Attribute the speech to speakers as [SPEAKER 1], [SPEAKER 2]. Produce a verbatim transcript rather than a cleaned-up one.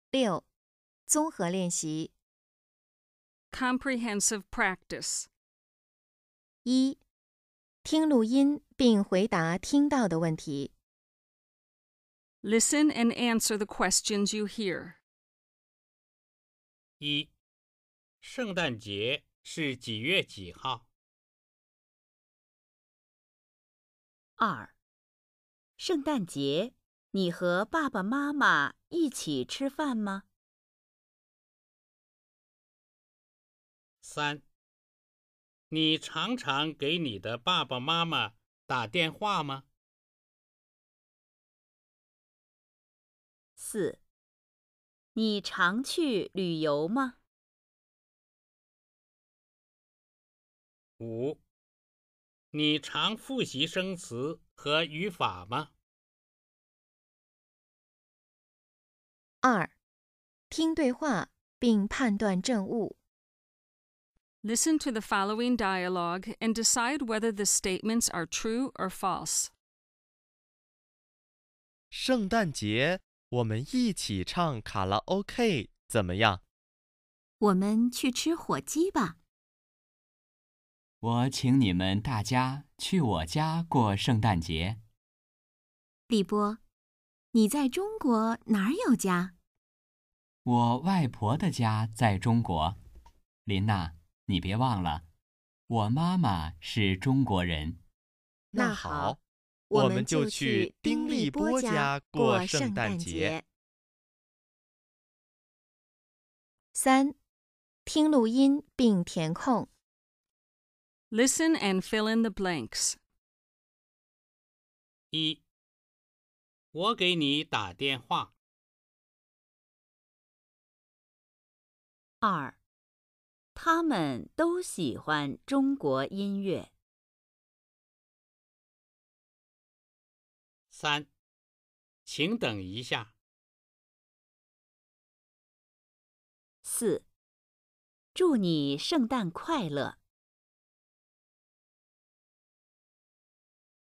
[SPEAKER 1] 六、综合练习。
[SPEAKER 2] Comprehensive practice.
[SPEAKER 1] 一、听录音并回答听到的问题。
[SPEAKER 2] Listen and answer the questions you hear.
[SPEAKER 3] 一、圣诞节是几月几号？
[SPEAKER 4] 二、圣诞节，你和爸爸妈妈一起吃饭吗？
[SPEAKER 3] 三、你常常给你的爸爸妈妈打电话吗？
[SPEAKER 4] 四、你常去旅游吗？
[SPEAKER 3] 五、你常复习生词和语法吗？
[SPEAKER 1] 二、听对话并判断正误。
[SPEAKER 2] Listen to the following dialogue and decide whether the statements are true or false.
[SPEAKER 5] 圣诞节我们一起唱卡拉 OK 怎么样？
[SPEAKER 4] 我们去吃火鸡吧。
[SPEAKER 6] 我请你们大家去我家过圣诞节。
[SPEAKER 4] 李波，你在中国哪儿有家？
[SPEAKER 6] 我外婆的家在中国。琳娜，你别忘了，我妈妈是中国人。
[SPEAKER 1] 那好，我们就去丁立波家过圣诞节。三、听录音并填空。
[SPEAKER 2] Listen and fill in the blanks.
[SPEAKER 3] 一、我给你打电话。
[SPEAKER 4] 二、他们都喜欢中国音乐。
[SPEAKER 3] 三、请等一下。
[SPEAKER 4] 四、祝你圣诞快乐。